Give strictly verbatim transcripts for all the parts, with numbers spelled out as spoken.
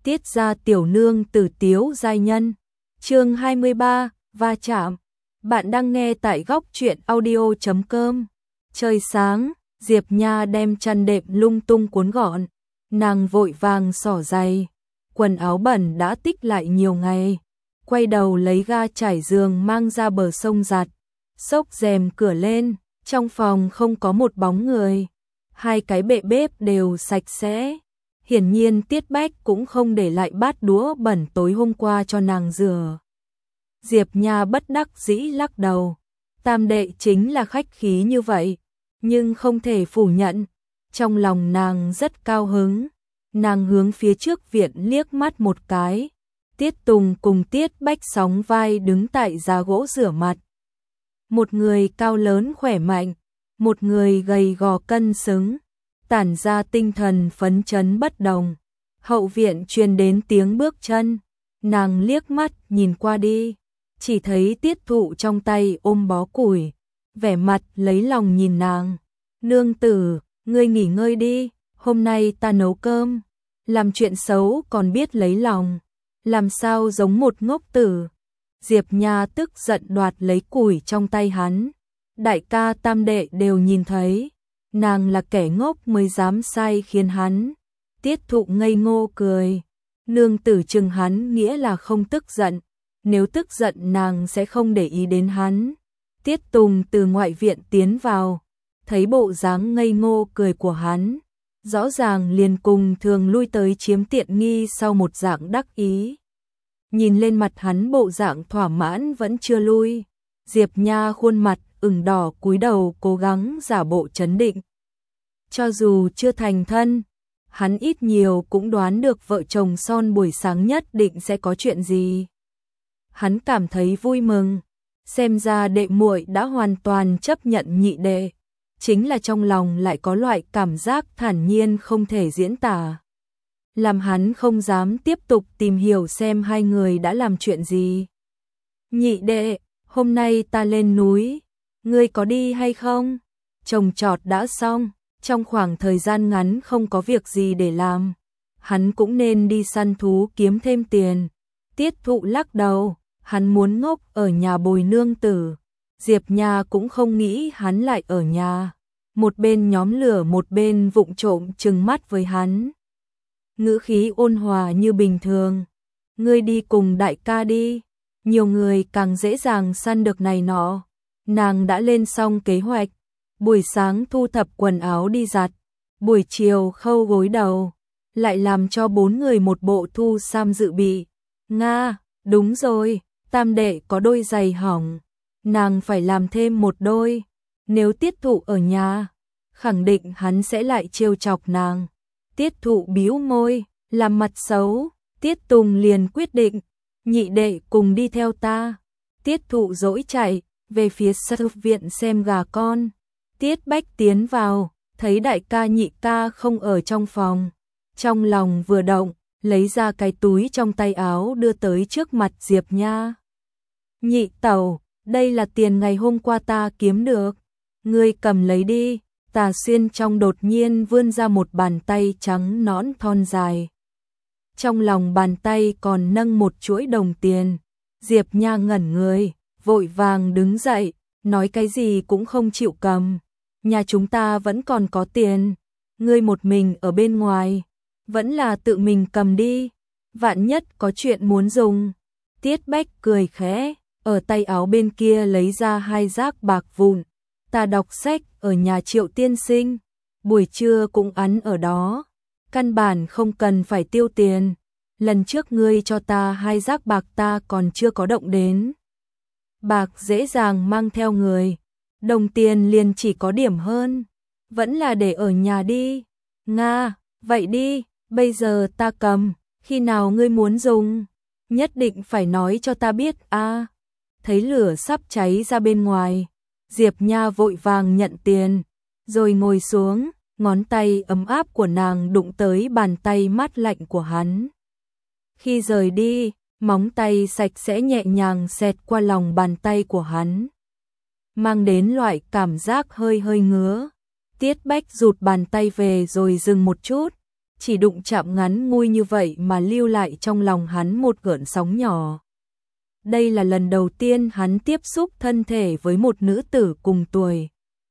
Tiết gia tiểu nương tử tiếu giai nhân. Chương hai mươi ba, va chạm. Bạn đang nghe tại góc truyện audio chấm com. Trời sáng, Diệp Nha đem chăn đệm lung tung cuốn gọn, nàng vội vàng xỏ giày, quần áo bẩn đã tích lại nhiều ngày, quay đầu lấy ga trải giường mang ra bờ sông giặt, xốc rèm cửa lên, trong phòng không có một bóng người, hai cái bệ bếp đều sạch sẽ. Hiển nhiên Tiết Bách cũng không để lại bát đũa bẩn tối hôm qua cho nàng rửa. Diệp Nha bất đắc dĩ lắc đầu, tam đệ chính là khách khí như vậy, nhưng không thể phủ nhận, trong lòng nàng rất cao hứng. Nàng hướng phía trước viện liếc mắt một cái, Tiết Tùng cùng Tiết Bách sóng vai đứng tại giá gỗ rửa mặt. Một người cao lớn khỏe mạnh, một người gầy gò cân xứng, tản ra tinh thần phấn chấn bất đồng. Hậu viện truyền đến tiếng bước chân, nàng liếc mắt nhìn qua đi, chỉ thấy Tiết Thụ trong tay ôm bó củi, vẻ mặt lấy lòng nhìn nàng. Nương tử, ngươi nghỉ ngơi đi, hôm nay ta nấu cơm. Làm chuyện xấu còn biết lấy lòng, làm sao giống một ngốc tử. Diệp Nha tức giận đoạt lấy củi trong tay hắn. Đại ca tam đệ đều nhìn thấy, nàng là kẻ ngốc mới dám sai khiến hắn. Tiết Thụ ngây ngô cười, nương tử chừng hắn nghĩa là không tức giận, nếu tức giận nàng sẽ không để ý đến hắn. Tiết Tùng từ ngoại viện tiến vào, thấy bộ dáng ngây ngô cười của hắn, rõ ràng liền cùng thường lui tới chiếm tiện nghi sau một dạng đắc ý. Nhìn lên mặt hắn bộ dạng thỏa mãn vẫn chưa lui, Diệp Nha khuôn mặt ửng đỏ cúi đầu cố gắng giả bộ trấn định. Cho dù chưa thành thân, hắn ít nhiều cũng đoán được vợ chồng son buổi sáng nhất định sẽ có chuyện gì. Hắn cảm thấy vui mừng, xem ra đệ muội đã hoàn toàn chấp nhận nhị đệ, chính là trong lòng lại có loại cảm giác thản nhiên không thể diễn tả, làm hắn không dám tiếp tục tìm hiểu xem hai người đã làm chuyện gì. Nhị đệ, hôm nay ta lên núi, ngươi có đi hay không? Trồng trọt đã xong, trong khoảng thời gian ngắn không có việc gì để làm, hắn cũng nên đi săn thú kiếm thêm tiền. Tiết Thụ lắc đầu, hắn muốn ngốc ở nhà bồi nương tử. Diệp Nha cũng không nghĩ hắn lại ở nhà, một bên nhóm lửa một bên vụng trộm trừng mắt với hắn. Ngữ khí ôn hòa như bình thường, ngươi đi cùng đại ca đi, nhiều người càng dễ dàng săn được này nọ. Nàng đã lên xong kế hoạch, buổi sáng thu thập quần áo đi giặt, buổi chiều khâu gối đầu, lại làm cho bốn người một bộ thu sam dự bị. Nga, đúng rồi, tam đệ có đôi giày hỏng, nàng phải làm thêm một đôi, nếu Tiết Thụ ở nhà, khẳng định hắn sẽ lại trêu chọc nàng. Tiết Thụ bĩu môi, làm mặt xấu, Tiết Tùng liền quyết định, nhị đệ cùng đi theo ta. Tiết Thụ dỗi chạy về phía sân viện xem gà con. Tiết Bách tiến vào, thấy đại ca nhị ca không ở trong phòng, trong lòng vừa động, lấy ra cái túi trong tay áo đưa tới trước mặt Diệp Nha. Nhị tẩu, đây là tiền ngày hôm qua ta kiếm được, ngươi cầm lấy đi. Tà Xuyên trong đột nhiên vươn ra một bàn tay trắng nõn thon dài. Trong lòng bàn tay còn nâng một chuỗi đồng tiền. Diệp Nha ngẩn người, vội vàng đứng dậy, nói cái gì cũng không chịu cầm. Nhà chúng ta vẫn còn có tiền, ngươi một mình ở bên ngoài, vẫn là tự mình cầm đi, vạn nhất có chuyện muốn dùng. Tiết Bách cười khẽ, ở tay áo bên kia lấy ra hai rác bạc vụn. Ta đọc sách ở nhà Triệu tiên sinh, buổi trưa cũng ăn ở đó, căn bản không cần phải tiêu tiền. Lần trước ngươi cho ta hai rác bạc ta còn chưa có động đến. Bạc dễ dàng mang theo người, đồng tiền liền chỉ có điểm hơn, vẫn là để ở nhà đi. Nga, vậy đi, bây giờ ta cầm, khi nào ngươi muốn dùng, nhất định phải nói cho ta biết a. À, thấy lửa sắp cháy ra bên ngoài, Diệp Nha vội vàng nhận tiền, rồi ngồi xuống, ngón tay ấm áp của nàng đụng tới bàn tay mát lạnh của hắn. Khi rời đi, móng tay sạch sẽ nhẹ nhàng xẹt qua lòng bàn tay của hắn, mang đến loại cảm giác hơi hơi ngứa. Tiết Bách rụt bàn tay về rồi dừng một chút, chỉ đụng chạm ngắn ngủi như vậy mà lưu lại trong lòng hắn một gợn sóng nhỏ. Đây là lần đầu tiên hắn tiếp xúc thân thể với một nữ tử cùng tuổi.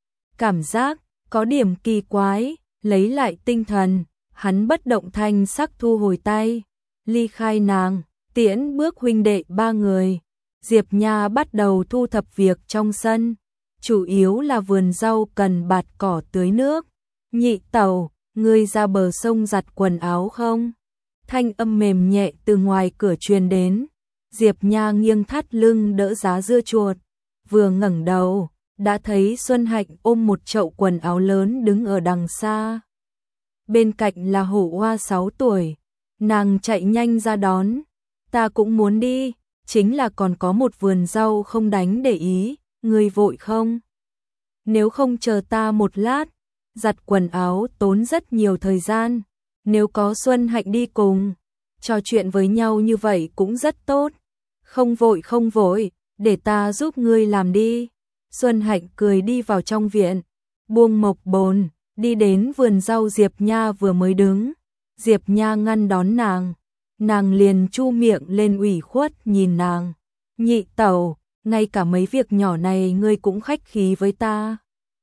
Cảm giác có điểm kỳ quái, lấy lại tinh thần, hắn bất động thanh sắc thu hồi tay, ly khai nàng, tiễn bước huynh đệ ba người. Diệp Nha bắt đầu thu thập việc trong sân, chủ yếu là vườn rau cần bạt cỏ tưới nước. Nhị tẩu, ngươi ra bờ sông giặt quần áo không? Thanh âm mềm nhẹ từ ngoài cửa truyền đến. Diệp Nha nghiêng thắt lưng đỡ giá dưa chuột, vừa ngẩng đầu, đã thấy Xuân Hạnh ôm một chậu quần áo lớn đứng ở đằng xa. Bên cạnh là Hổ Hoa sáu tuổi, nàng chạy nhanh ra đón. Ta cũng muốn đi, chính là còn có một vườn rau không đánh để ý, ngươi vội không? Nếu không chờ ta một lát, giặt quần áo tốn rất nhiều thời gian, nếu có Xuân Hạnh đi cùng, trò chuyện với nhau như vậy cũng rất tốt. Không vội không vội, để ta giúp ngươi làm đi. Xuân Hạnh cười đi vào trong viện, buông mộc bồn, đi đến vườn rau Diệp Nha vừa mới đứng. Diệp Nha ngăn đón nàng, nàng liền chu miệng lên ủy khuất nhìn nàng. Nhị tẩu, ngay cả mấy việc nhỏ này ngươi cũng khách khí với ta.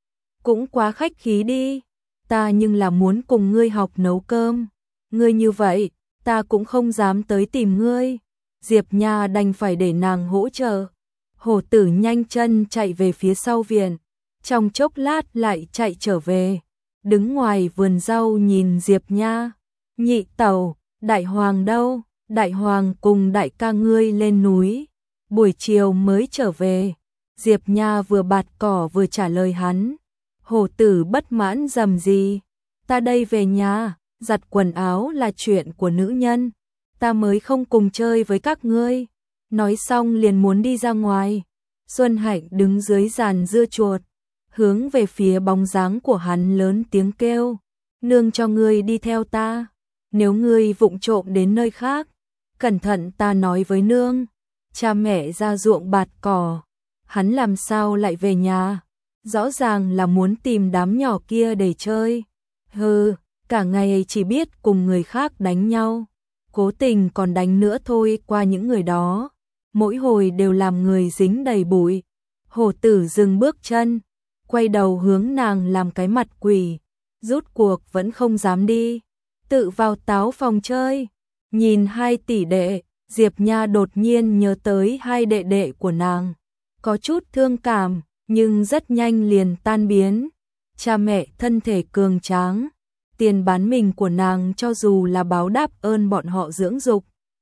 Cũng quá khách khí đi, ta nhưng là muốn cùng ngươi học nấu cơm. Ngươi như vậy, ta cũng không dám tới tìm ngươi. Diệp Nha đành phải để nàng hỗ trợ. Hổ tử nhanh chân chạy về phía sau viện, trong chốc lát lại chạy trở về, đứng ngoài vườn rau nhìn Diệp Nha. Nhị tẩu, đại hoàng đâu? Đại hoàng cùng đại ca ngươi lên núi, buổi chiều mới trở về. Diệp Nha vừa bạt cỏ vừa trả lời hắn. Hổ tử bất mãn rầm gì? Ta đây về nhà, giặt quần áo là chuyện của nữ nhân, ta mới không cùng chơi với các ngươi. Nói xong liền muốn đi ra ngoài. Xuân Hạnh đứng dưới giàn dưa chuột, hướng về phía bóng dáng của hắn lớn tiếng kêu. Nương cho ngươi đi theo ta, nếu ngươi vụng trộm đến nơi khác, cẩn thận ta nói với nương. Cha mẹ ra ruộng bạt cỏ, hắn làm sao lại về nhà? Rõ ràng là muốn tìm đám nhỏ kia để chơi. Hừ, cả ngày chỉ biết cùng người khác đánh nhau, cố tình còn đánh nữa thôi. Qua những người đó, mỗi hồi đều làm người dính đầy bụi. Hổ tử dừng bước chân, quay đầu hướng nàng làm cái mặt quỷ, rút cuộc vẫn không dám đi, tự vào táo phòng chơi. Nhìn hai tỷ đệ, Diệp Nha đột nhiên nhớ tới hai đệ đệ của nàng, có chút thương cảm, nhưng rất nhanh liền tan biến. Cha mẹ thân thể cường tráng, tiền bán mình của nàng cho dù là báo đáp ơn bọn họ dưỡng dục.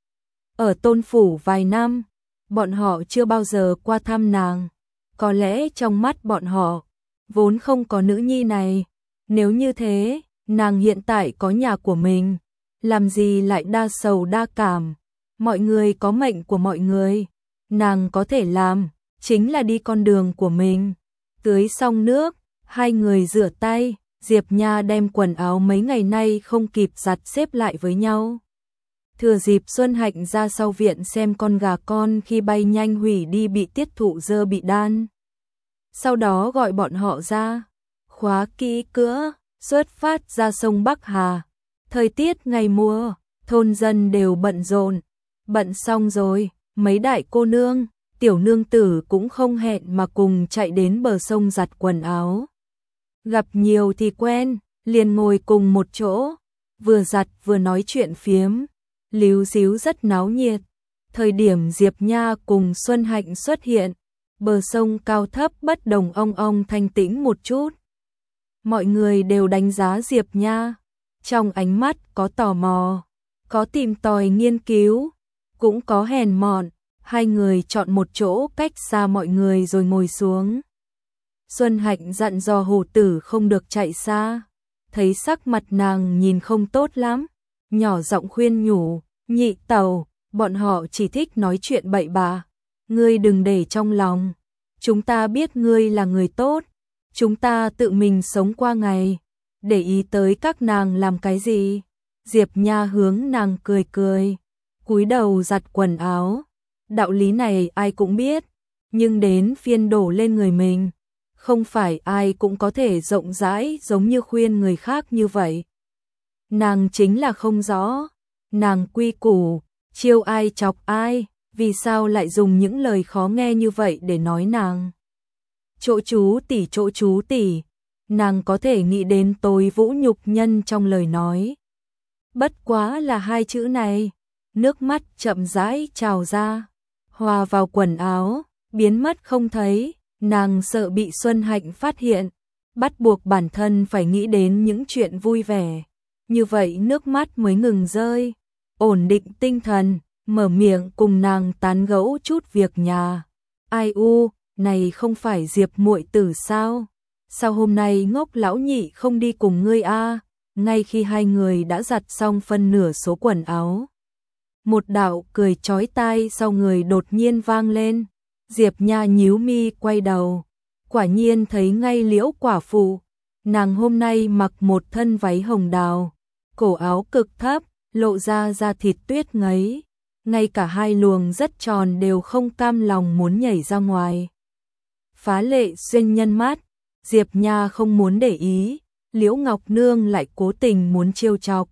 Ở Tôn phủ vài năm, bọn họ chưa bao giờ qua thăm nàng, có lẽ trong mắt bọn họ vốn không có nữ nhi này. Nếu như thế, nàng hiện tại có nhà của mình, làm gì lại đa sầu đa cảm? Mọi người có mệnh của mọi người, nàng có thể làm chính là đi con đường của mình. Tưới xong nước, hai người rửa tay, Diệp Nha đem quần áo mấy ngày nay không kịp giặt xếp lại với nhau. Thừa dịp Xuân Hạnh ra sau viện xem con gà con khi bay nhanh hủy đi bị tiết thụ dơ bị đan. Sau đó gọi bọn họ ra, khóa kỹ cửa, xuất phát ra sông Bắc Hà. Thời tiết ngày mùa, thôn dân đều bận rộn. Bận xong rồi, mấy đại cô nương, tiểu nương tử cũng không hẹn mà cùng chạy đến bờ sông giặt quần áo. Gặp nhiều thì quen, liền ngồi cùng một chỗ, vừa giặt vừa nói chuyện phiếm, líu díu rất náo nhiệt. Thời điểm Diệp Nha cùng Xuân Hạnh xuất hiện, bờ sông cao thấp bất đồng ong ong thanh tĩnh một chút. Mọi người đều đánh giá Diệp Nha, trong ánh mắt có tò mò, có tìm tòi nghiên cứu, cũng có hèn mọn. Hai người chọn một chỗ cách xa mọi người rồi ngồi xuống. Xuân Hạnh dặn dò Hổ tử không được chạy xa, thấy sắc mặt nàng nhìn không tốt lắm, nhỏ giọng khuyên nhủ. Nhị tẩu, bọn họ chỉ thích nói chuyện bậy bạ, ngươi đừng để trong lòng. Chúng ta biết ngươi là người tốt, chúng ta tự mình sống qua ngày, để ý tới các nàng làm cái gì? Diệp Nha hướng nàng cười cười, cúi đầu giặt quần áo. Đạo lý này ai cũng biết, nhưng đến phiên đổ lên người mình, không phải ai cũng có thể rộng rãi giống như khuyên người khác như vậy. nàng chính là không rõ, nàng quy củ, chiêu ai chọc ai, vì sao lại dùng những lời khó nghe như vậy để nói nàng. Chỗ chú tỷ chỗ chú tỷ, nàng có thể nghĩ đến tối vũ nhục nhân trong lời nói. Bất quá là hai chữ này, nước mắt chậm rãi trào ra, hòa vào quần áo, biến mất không thấy, nàng sợ bị Xuân Hạnh phát hiện, bắt buộc bản thân phải nghĩ đến những chuyện vui vẻ, như vậy nước mắt mới ngừng rơi, ổn định tinh thần, mở miệng cùng nàng tán gẫu chút việc nhà. Ai u, này không phải Diệp muội tử sao? Sao hôm nay Ngốc lão nhị không đi cùng ngươi a? Ngay khi hai người đã giặt xong phân nửa số quần áo, một đạo cười chói tai sau người đột nhiên vang lên. Diệp Nha nhíu mi quay đầu, quả nhiên thấy ngay Liễu quả phụ. Nàng hôm nay mặc một thân váy hồng đào, cổ áo cực thấp, lộ ra da thịt tuyết ngấy, ngay cả hai luồng rất tròn đều không cam lòng muốn nhảy ra ngoài. Phá lệ xuyên nhân mát, Diệp Nha không muốn để ý, Liễu Ngọc Nương lại cố tình muốn trêu chọc.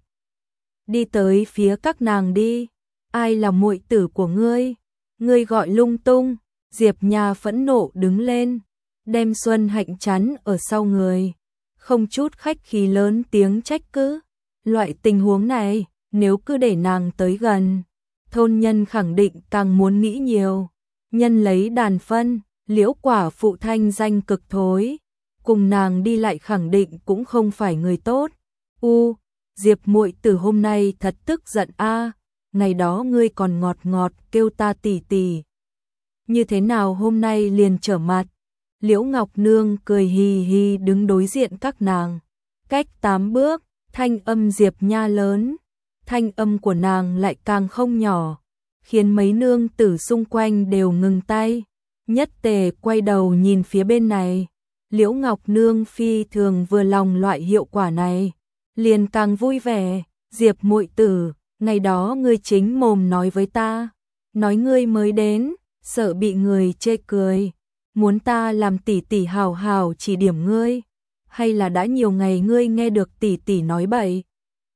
Đi tới phía các nàng đi, ai là muội tử của ngươi? Ngươi gọi lung tung. Diệp Nha phẫn nộ đứng lên, đem Xuân Hạnh chắn ở sau người, không chút khách khí lớn tiếng trách cứ. Loại tình huống này, nếu cứ để nàng tới gần, thôn nhân khẳng định càng muốn nghĩ nhiều. Nhân lấy đàn phân, Liễu quả phụ thanh danh cực thối, cùng nàng đi lại khẳng định cũng không phải người tốt. U, Diệp muội tử hôm nay thật tức giận a, ngày đó ngươi còn ngọt ngọt kêu ta tỷ tỷ. Như thế nào hôm nay liền trở mặt? Liễu Ngọc Nương cười hì hì đứng đối diện các nàng. Cách tám bước, thanh âm Diệp Nha lớn, thanh âm của nàng lại càng không nhỏ, khiến mấy nương tử xung quanh đều ngừng tay. Nhất Tề quay đầu nhìn phía bên này. Liễu Ngọc Nương phi thường vừa lòng loại hiệu quả này, liền càng vui vẻ. Diệp muội tử, ngày đó ngươi chính mồm nói với ta, nói ngươi mới đến, sợ bị người chê cười, muốn ta làm tỷ tỷ hào hào chỉ điểm ngươi, hay là đã nhiều ngày ngươi nghe được tỷ tỷ nói bậy,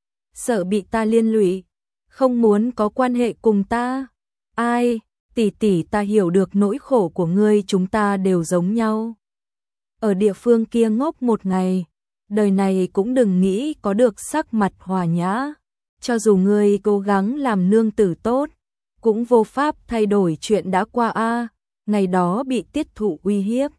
sợ bị ta liên lụy, không muốn có quan hệ cùng ta. Ai, tỷ tỷ ta hiểu được nỗi khổ của ngươi, chúng ta đều giống nhau. Ở địa phương kia ngốc một ngày, đời này cũng đừng nghĩ có được sắc mặt hòa nhã, cho dù ngươi cố gắng làm nương tử tốt, cũng vô pháp thay đổi chuyện đã qua a, ngày đó bị tiết thụ uy hiếp.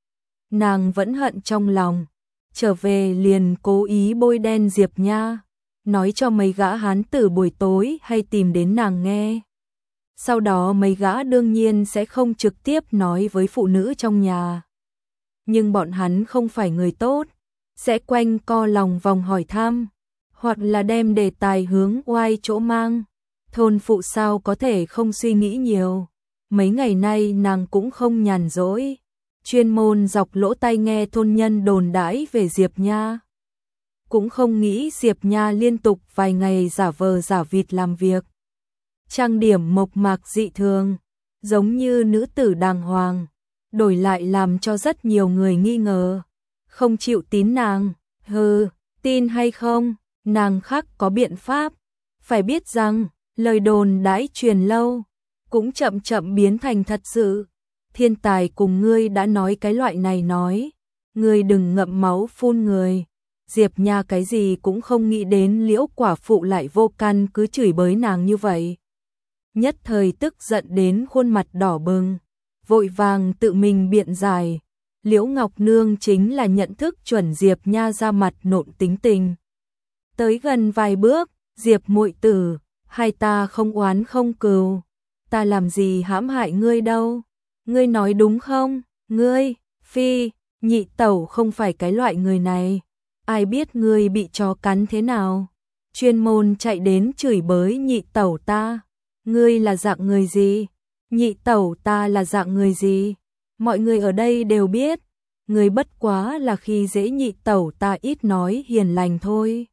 Nàng vẫn hận trong lòng, trở về liền cố ý bôi đen Diệp Nha, nói cho mấy gã hán tử buổi tối hay tìm đến nàng nghe. Sau đó mấy gã đương nhiên sẽ không trực tiếp nói với phụ nữ trong nhà. Nhưng bọn hắn không phải người tốt, sẽ quanh co lòng vòng hỏi thăm, hoặc là đem đề tài hướng oai chỗ mang. Thôn phụ sao có thể không suy nghĩ nhiều. Mấy ngày nay nàng cũng không nhàn rỗi, chuyên môn dọc lỗ tai nghe thôn nhân đồn đãi về Diệp Nha. Cũng không nghĩ Diệp Nha liên tục vài ngày giả vờ giả vịt làm việc, trang điểm mộc mạc dị thường, giống như nữ tử đàng hoàng, đổi lại làm cho rất nhiều người nghi ngờ, không chịu tín nàng. Hừ, tin hay không, nàng khác có biện pháp. Phải biết rằng lời đồn đãi truyền lâu, cũng chậm chậm biến thành thật sự. Thiên tài cùng ngươi đã nói cái loại này nói, ngươi đừng ngậm máu phun người. Diệp Nha cái gì cũng không nghĩ đến Liễu quả phụ lại vô căn cứ chửi bới nàng như vậy. Nhất thời tức giận đến khuôn mặt đỏ bừng, vội vàng tự mình biện giải. Liễu Ngọc Nương chính là nhận thức chuẩn Diệp Nha ra mặt nộn tính tình. Tới gần vài bước, Diệp muội tử, hai ta không oán không cừu, ta làm gì hãm hại ngươi đâu, ngươi nói đúng không? Ngươi, phi, nhị tẩu không phải cái loại người này, ai biết ngươi bị chó cắn thế nào, chuyên môn chạy đến chửi bới nhị tẩu ta, ngươi là dạng người gì? Nhị tẩu ta là dạng người gì? Mọi người ở đây đều biết, ngươi bất quá là khi dễ nhị tẩu ta ít nói hiền lành thôi.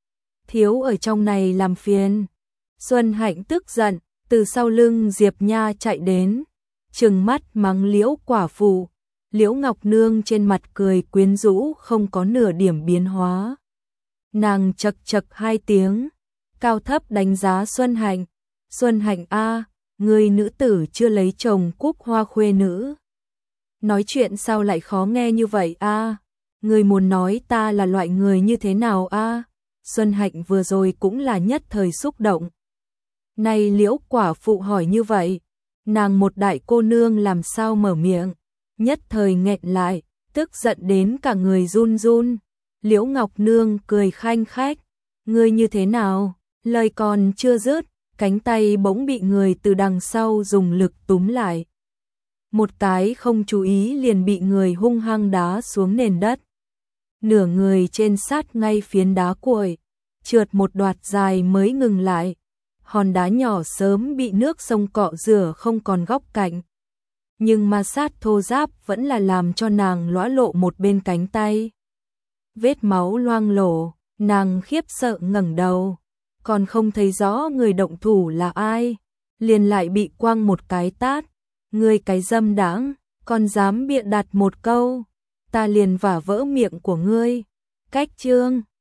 Thiếu ở trong này làm phiền. Xuân Hạnh tức giận, từ sau lưng Diệp Nha chạy đến, trừng mắt mắng Liễu quả phụ. Liễu Ngọc Nương trên mặt cười quyến rũ không có nửa điểm biến hóa. Nàng chật chật hai tiếng, cao thấp đánh giá Xuân Hạnh. Xuân Hạnh a, người nữ tử chưa lấy chồng cúc hoa khuê nữ. Nói chuyện sao lại khó nghe như vậy a? Người muốn nói ta là loại người như thế nào a? Xuân Hạnh vừa rồi cũng là nhất thời xúc động. Này Liễu quả phụ hỏi như vậy, nàng một đại cô nương làm sao mở miệng, nhất thời nghẹn lại, tức giận đến cả người run run. Liễu Ngọc Nương cười khanh khách, ngươi như thế nào? Lời còn chưa dứt, cánh tay bỗng bị người từ đằng sau dùng lực túm lại. Một cái không chú ý liền bị người hung hăng đá xuống nền đất. Nửa người trên sát ngay phiến đá cuội, trượt một đoạt dài mới ngừng lại. Hòn đá nhỏ sớm bị nước sông cọ rửa không còn góc cạnh. Nhưng ma sát thô ráp vẫn là làm cho nàng lõa lộ một bên cánh tay. Vết máu loang lổ, nàng khiếp sợ ngẩng đầu, còn không thấy rõ người động thủ là ai, liền lại bị quăng một cái tát. Ngươi cái dâm đãng, còn dám bịa đặt một câu, ta liền vả vỡ miệng của ngươi. Cách chương